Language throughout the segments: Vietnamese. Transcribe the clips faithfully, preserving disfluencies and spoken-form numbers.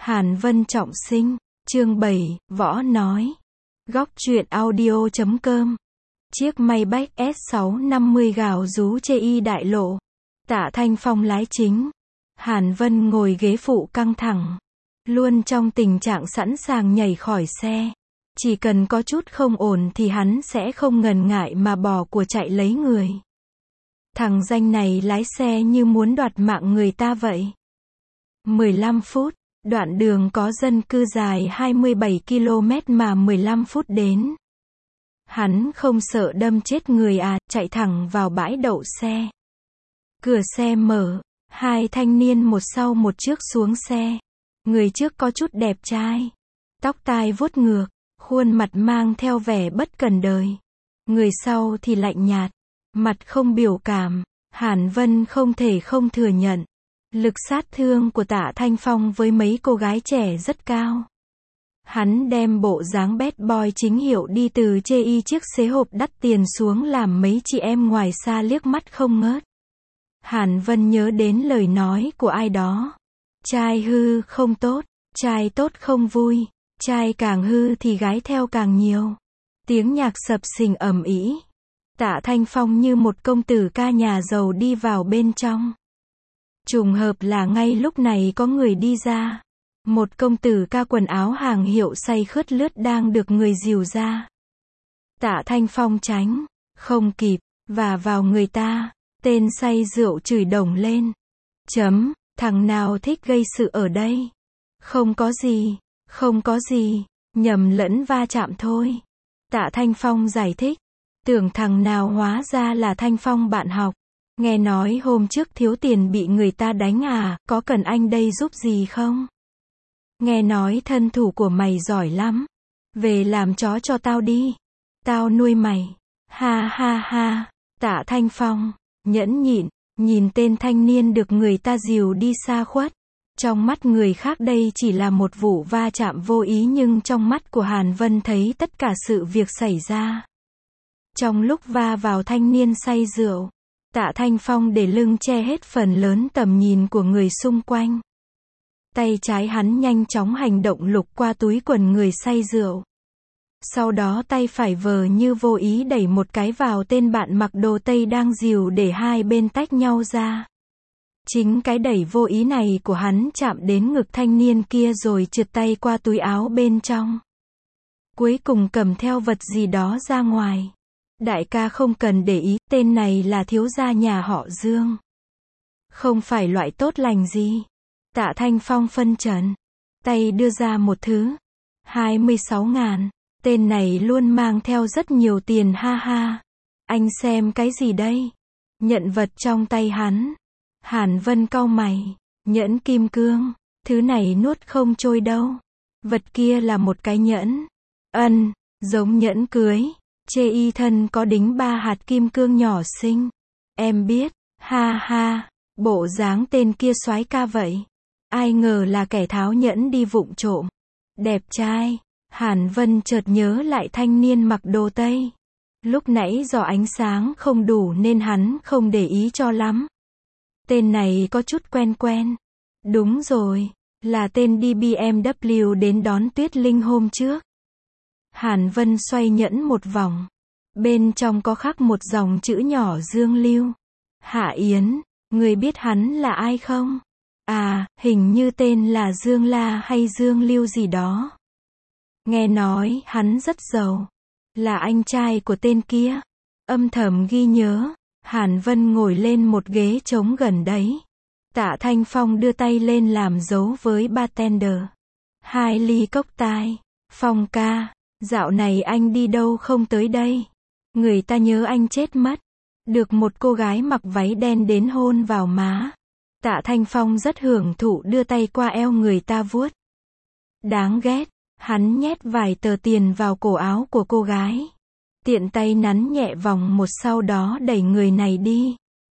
Hàn Vân trọng sinh, chương bảy, võ nói. Góc truyện audio chấm com. Chiếc Maybach S sáu năm mươi gào rú chê y đại lộ. Tạ Thanh Phong lái chính. Hàn Vân ngồi ghế phụ căng thẳng. Luôn trong tình trạng sẵn sàng nhảy khỏi xe. Chỉ cần có chút không ổn thì hắn sẽ không ngần ngại mà bỏ của chạy lấy người. Thằng danh này lái xe như muốn đoạt mạng người ta vậy. mười lăm phút. Đoạn đường có dân cư dài hai mươi bảy ki lô mét mà mười lăm phút đến. Hắn không sợ đâm chết người à, chạy thẳng vào bãi đậu xe. Cửa xe mở, hai thanh niên một sau một trước xuống xe. Người trước có chút đẹp trai, tóc tai vuốt ngược, khuôn mặt mang theo vẻ bất cần đời. Người sau thì lạnh nhạt, mặt không biểu cảm. Hàn Vân không thể không thừa nhận. Lực sát thương của Tạ Thanh Phong với mấy cô gái trẻ rất cao. Hắn đem bộ dáng bad boy chính hiệu đi từ chê y chiếc xế hộp đắt tiền xuống làm mấy chị em ngoài xa liếc mắt không ngớt. Hàn Vân nhớ đến lời nói của ai đó. Trai hư không tốt, trai tốt không vui, trai càng hư thì gái theo càng nhiều. Tiếng nhạc sập sình ầm ĩ. Tạ Thanh Phong như một công tử ca nhà giàu đi vào bên trong. Trùng hợp là ngay lúc này có người đi ra. Một công tử ca quần áo hàng hiệu say khướt lướt đang được người dìu ra. Tạ Thanh Phong tránh, không kịp, và vào người ta. Tên say rượu chửi đồng lên. Chấm, thằng nào thích gây sự ở đây? Không có gì, không có gì, nhầm lẫn va chạm thôi. Tạ Thanh Phong giải thích. Tưởng thằng nào hóa ra là Thanh Phong bạn học. Nghe nói hôm trước thiếu tiền bị người ta đánh à, có cần anh đây giúp gì không? Nghe nói thân thủ của mày giỏi lắm. Về làm chó cho tao đi. Tao nuôi mày. Ha ha ha. Tạ Thanh Phong, nhẫn nhịn, nhìn tên thanh niên được người ta dìu đi xa khuất. Trong mắt người khác đây chỉ là một vụ va chạm vô ý nhưng trong mắt của Hàn Vân thấy tất cả sự việc xảy ra. Trong lúc va vào thanh niên say rượu, Tạ Thanh Phong để lưng che hết phần lớn tầm nhìn của người xung quanh. Tay trái hắn nhanh chóng hành động lục qua túi quần người say rượu. Sau đó tay phải vờ như vô ý đẩy một cái vào tên bạn mặc đồ tây đang dìu để hai bên tách nhau ra. Chính cái đẩy vô ý này của hắn chạm đến ngực thanh niên kia rồi trượt tay qua túi áo bên trong. Cuối cùng cầm theo vật gì đó ra ngoài. Đại ca không cần để ý, tên này là thiếu gia nhà họ Dương. Không phải loại tốt lành gì. Tạ Thanh Phong phân trần. Tay đưa ra một thứ. hai mươi sáu ngàn. Tên này luôn mang theo rất nhiều tiền ha ha. Anh xem cái gì đây? Nhận vật trong tay hắn. Hàn Vân cau mày. Nhẫn kim cương. Thứ này nuốt không trôi đâu. Vật kia là một cái nhẫn. Ân, giống nhẫn cưới. Chê y thân có đính ba hạt kim cương nhỏ xinh. Em biết, ha ha, bộ dáng tên kia soái ca vậy. Ai ngờ là kẻ tháo nhẫn đi vụng trộm. Đẹp trai. Hàn Vân chợt nhớ lại thanh niên mặc đồ tây. Lúc nãy do ánh sáng không đủ nên hắn không để ý cho lắm. Tên này có chút quen quen. Đúng rồi, là tên đi bê em vê đến đón Tuyết Linh hôm trước. Hàn Vân xoay nhẫn một vòng. Bên trong có khắc một dòng chữ nhỏ Dương Lưu. Hạ Yến, người biết hắn là ai không? À, hình như tên là Dương La hay Dương Lưu gì đó. Nghe nói hắn rất giàu. Là anh trai của tên kia. Âm thầm ghi nhớ. Hàn Vân ngồi lên một ghế trống gần đấy. Tạ Thanh Phong đưa tay lên làm dấu với bartender. Hai ly cốc tai. Phong ca. Dạo này anh đi đâu không tới đây? Người ta nhớ anh chết mất. Được một cô gái mặc váy đen đến hôn vào má. Tạ Thanh Phong rất hưởng thụ đưa tay qua eo người ta vuốt. Đáng ghét. Hắn nhét vài tờ tiền vào cổ áo của cô gái. Tiện tay nắn nhẹ vòng một sau đó đẩy người này đi.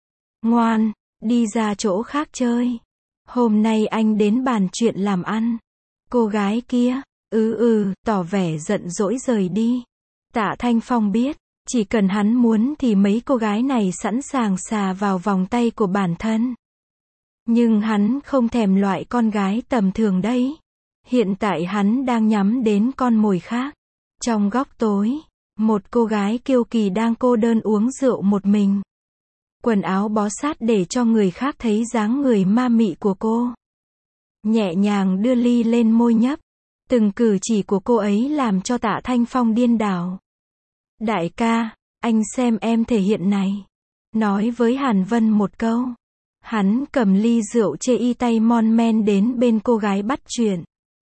Ngoan, đi ra chỗ khác chơi. Hôm nay anh đến bàn chuyện làm ăn. Cô gái kia. Ừ ừ, tỏ vẻ giận dỗi rời đi. Tạ Thanh Phong biết, chỉ cần hắn muốn thì mấy cô gái này sẵn sàng xà vào vòng tay của bản thân. Nhưng hắn không thèm loại con gái tầm thường đấy. Hiện tại hắn đang nhắm đến con mồi khác. Trong góc tối, một cô gái kiêu kỳ đang cô đơn uống rượu một mình. Quần áo bó sát để cho người khác thấy dáng người ma mị của cô. Nhẹ nhàng đưa ly lên môi nhấp. Từng cử chỉ của cô ấy làm cho Tạ Thanh Phong điên đảo. Đại ca, anh xem em thể hiện này. Nói với Hàn Vân một câu. Hắn cầm ly rượu chê y tay mon men đến bên cô gái bắt chuyện.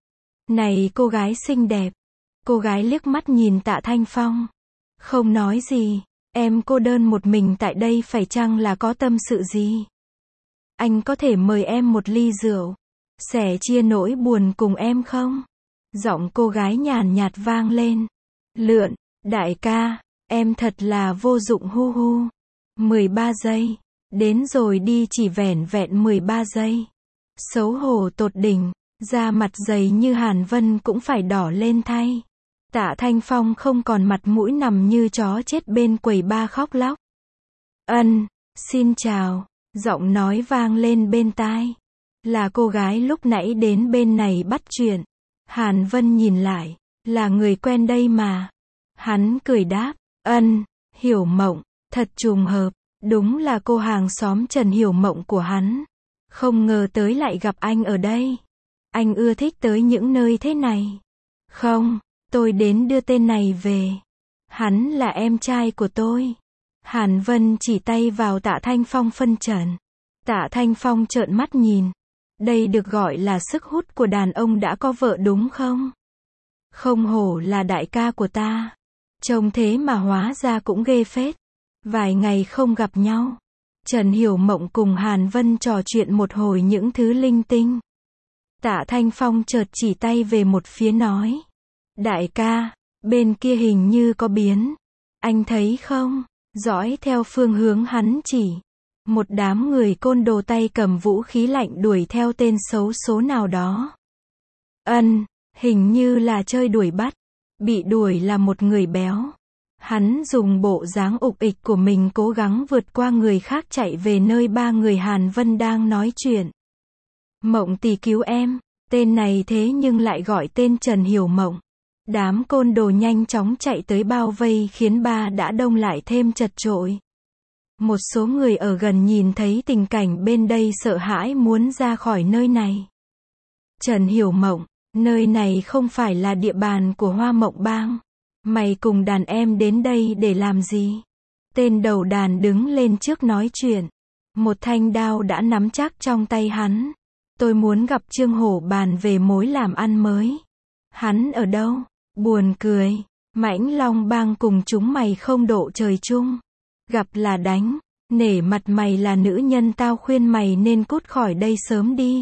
Này cô gái xinh đẹp. Cô gái liếc mắt nhìn Tạ Thanh Phong. Không nói gì. Em cô đơn một mình tại đây phải chăng là có tâm sự gì? Anh có thể mời em một ly rượu. Sẻ chia nỗi buồn cùng em không? Giọng cô gái nhàn nhạt vang lên. Lượn, đại ca, em thật là vô dụng hu hu. mười ba giây. Đến rồi đi chỉ vẻn vẹn mười ba giây. Xấu hổ tột đỉnh, da mặt dày như Hàn Vân cũng phải đỏ lên thay. Tạ Thanh Phong không còn mặt mũi nằm như chó chết bên quầy ba khóc lóc. Ân, xin chào, giọng nói vang lên bên tai. Là cô gái lúc nãy đến bên này bắt chuyện. Hàn Vân nhìn lại, là người quen đây mà. Hắn cười đáp, ân, Hiểu Mộng, thật trùng hợp, đúng là cô hàng xóm Trần Hiểu Mộng của hắn. Không ngờ tới lại gặp anh ở đây. Anh ưa thích tới những nơi thế này. Không, tôi đến đưa tên này về. Hắn là em trai của tôi. Hàn Vân chỉ tay vào Tạ Thanh Phong phân trần. Tạ Thanh Phong trợn mắt nhìn. Đây được gọi là sức hút của đàn ông đã có vợ đúng không? Không hổ là đại ca của ta. Trông thế mà hóa ra cũng ghê phết. Vài ngày không gặp nhau. Trần Hiểu Mộng cùng Hàn Vân trò chuyện một hồi những thứ linh tinh. Tạ Thanh Phong chợt chỉ tay về một phía nói. Đại ca, bên kia hình như có biến. Anh thấy không? Dõi theo phương hướng hắn chỉ. Một đám người côn đồ tay cầm vũ khí lạnh đuổi theo tên xấu số nào đó. Ân, hình như là chơi đuổi bắt. Bị đuổi là một người béo. Hắn dùng bộ dáng ục ịch của mình cố gắng vượt qua người khác chạy về nơi ba người Hàn Vân đang nói chuyện. Mộng tỷ cứu em, tên này thế nhưng lại gọi tên Trần Hiểu Mộng. Đám côn đồ nhanh chóng chạy tới bao vây khiến ba đã đông lại thêm chật chội. Một số người ở gần nhìn thấy tình cảnh bên đây sợ hãi muốn ra khỏi nơi này. Trần Hiểu Mộng, nơi này không phải là địa bàn của Hoa Mộng Bang. Mày cùng đàn em đến đây để làm gì? Tên đầu đàn đứng lên trước nói chuyện. Một thanh đao đã nắm chắc trong tay hắn. Tôi muốn gặp Trương Hổ bàn về mối làm ăn mới. Hắn ở đâu? Buồn cười. Mãnh Long Bang cùng chúng mày không độ trời chung. Gặp là đánh. Nể mặt mày là nữ nhân tao khuyên mày nên cút khỏi đây sớm đi.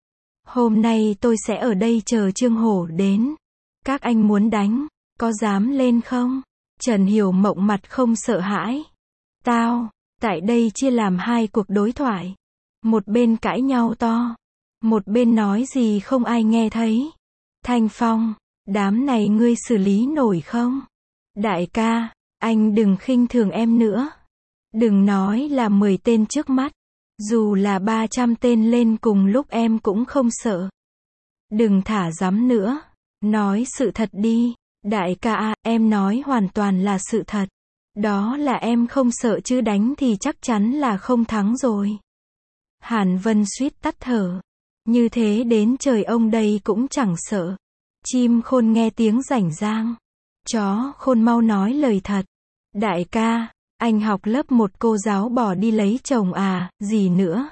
Hôm nay tôi sẽ ở đây chờ Trương Hổ đến. Các anh muốn đánh, có dám lên không? Trần Hiểu Mộng mặt không sợ hãi. Tao, tại đây chia làm hai cuộc đối thoại. Một bên cãi nhau to. Một bên nói gì không ai nghe thấy. Thanh Phong, đám này ngươi xử lý nổi không? Đại ca, anh đừng khinh thường em nữa. Đừng nói là mười tên trước mắt. Dù là ba trăm tên lên cùng lúc em cũng không sợ. Đừng thả dám nữa. Nói sự thật đi. Đại ca à, em nói hoàn toàn là sự thật. Đó là em không sợ chứ đánh thì chắc chắn là không thắng rồi. Hàn Vân suýt tắt thở. Như thế đến trời ông đây cũng chẳng sợ. Chim khôn nghe tiếng rảnh rang. Chó khôn mau nói lời thật. Đại ca, anh học lớp một cô giáo bỏ đi lấy chồng à, gì nữa?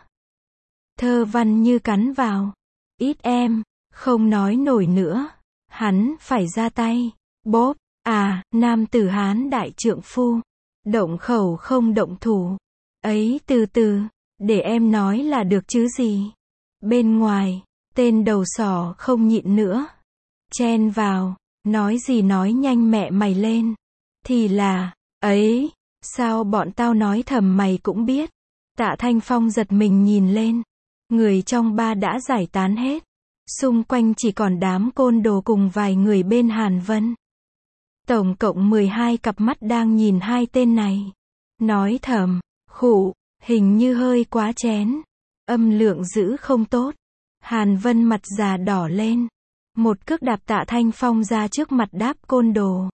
Thơ văn như cắn vào. Ít em, không nói nổi nữa. Hắn phải ra tay. Bốp, à, nam tử Hán đại trượng phu. Động khẩu không động thủ. Ấy từ từ, để em nói là được chứ gì. Bên ngoài, tên đầu sỏ không nhịn nữa. Chen vào, nói gì nói nhanh mẹ mày lên. Thì là, ấy, sao bọn tao nói thầm mày cũng biết. Tạ Thanh Phong giật mình nhìn lên. Người trong ba đã giải tán hết. Xung quanh chỉ còn đám côn đồ cùng vài người bên Hàn Vân. Tổng cộng mười hai cặp mắt đang nhìn hai tên này. Nói thầm, khụ, hình như hơi quá chén. Âm lượng giữ không tốt. Hàn Vân mặt già đỏ lên. Một cước đạp Tạ Thanh Phong ra trước mặt đáp côn đồ.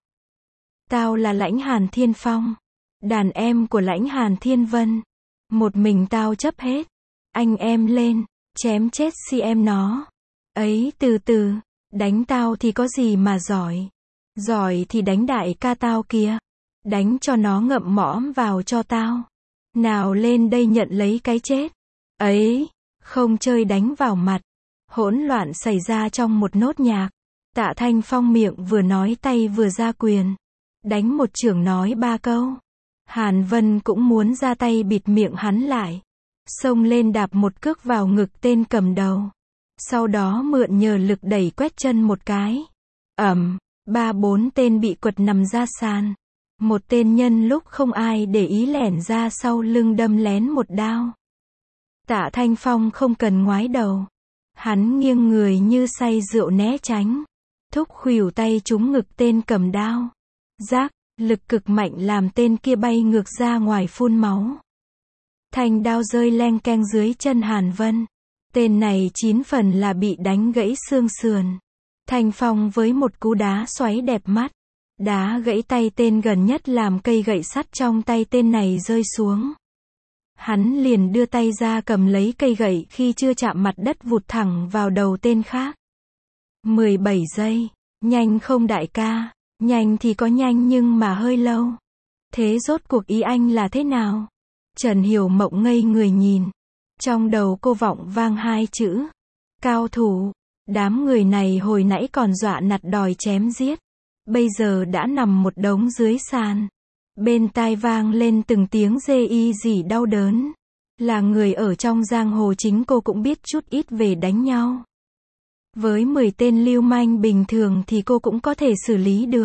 Tao là Lãnh Hàn Thiên Phong. Đàn em của Lãnh Hàn Thiên Vân. Một mình tao chấp hết. Anh em lên. Chém chết si em nó. Ấy từ từ. Đánh tao thì có gì mà giỏi. Giỏi thì đánh đại ca tao kìa. Đánh cho nó ngậm mõm vào cho tao. Nào lên đây nhận lấy cái chết. Ấy. Không chơi đánh vào mặt. Hỗn loạn xảy ra trong một nốt nhạc. Tạ Thanh Phong miệng vừa nói tay vừa ra quyền. Đánh một chưởng nói ba câu. Hàn Vân cũng muốn ra tay bịt miệng hắn lại. Xông lên đạp một cước vào ngực tên cầm đầu. Sau đó mượn nhờ lực đẩy quét chân một cái. Ầm, ba bốn tên bị quật nằm ra sàn. Một tên nhân lúc không ai để ý lẻn ra sau lưng đâm lén một đao. Tạ Thanh Phong không cần ngoái đầu. Hắn nghiêng người như say rượu né tránh. Thúc khuỷu tay trúng ngực tên cầm đao. Rác, lực cực mạnh làm tên kia bay ngược ra ngoài phun máu. Thanh đao rơi leng keng dưới chân Hàn Vân. Tên này chín phần là bị đánh gãy xương sườn. Thanh Phong với một cú đá xoáy đẹp mắt. Đá gãy tay tên gần nhất làm cây gậy sắt trong tay tên này rơi xuống. Hắn liền đưa tay ra cầm lấy cây gậy khi chưa chạm mặt đất vụt thẳng vào đầu tên khác. mười bảy giây. Nhanh không đại ca? Nhanh thì có nhanh nhưng mà hơi lâu. Thế rốt cuộc ý anh là thế nào? Trần Hiểu Mộng ngây người nhìn. Trong đầu cô vọng vang hai chữ. Cao thủ. Đám người này hồi nãy còn dọa nạt đòi chém giết. Bây giờ đã nằm một đống dưới sàn. Bên tai vang lên từng tiếng rê y rỉ đau đớn. Là người ở trong giang hồ chính cô cũng biết chút ít về đánh nhau. Với mười tên lưu manh bình thường thì cô cũng có thể xử lý được.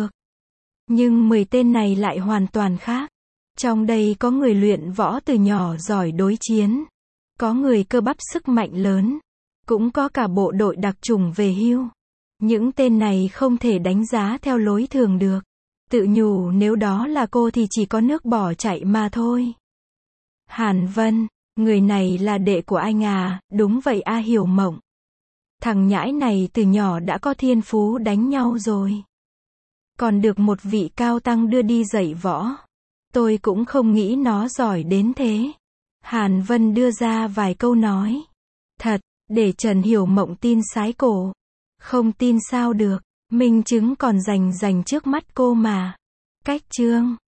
Nhưng mười tên này lại hoàn toàn khác. Trong đây có người luyện võ từ nhỏ giỏi đối chiến. Có người cơ bắp sức mạnh lớn. Cũng có cả bộ đội đặc chủng về hưu. Những tên này không thể đánh giá theo lối thường được. Tự nhủ nếu đó là cô thì chỉ có nước bỏ chạy mà thôi. Hàn Vân, người này là đệ của anh à? Đúng vậy a Hiểu Mộng. Thằng nhãi này từ nhỏ đã có thiên phú đánh nhau rồi. Còn được một vị cao tăng đưa đi dạy võ. Tôi cũng không nghĩ nó giỏi đến thế. Hàn Vân đưa ra vài câu nói. Thật, để Trần Hiểu Mộng tin sái cổ. Không tin sao được, minh chứng còn rành rành trước mắt cô mà. Cách chương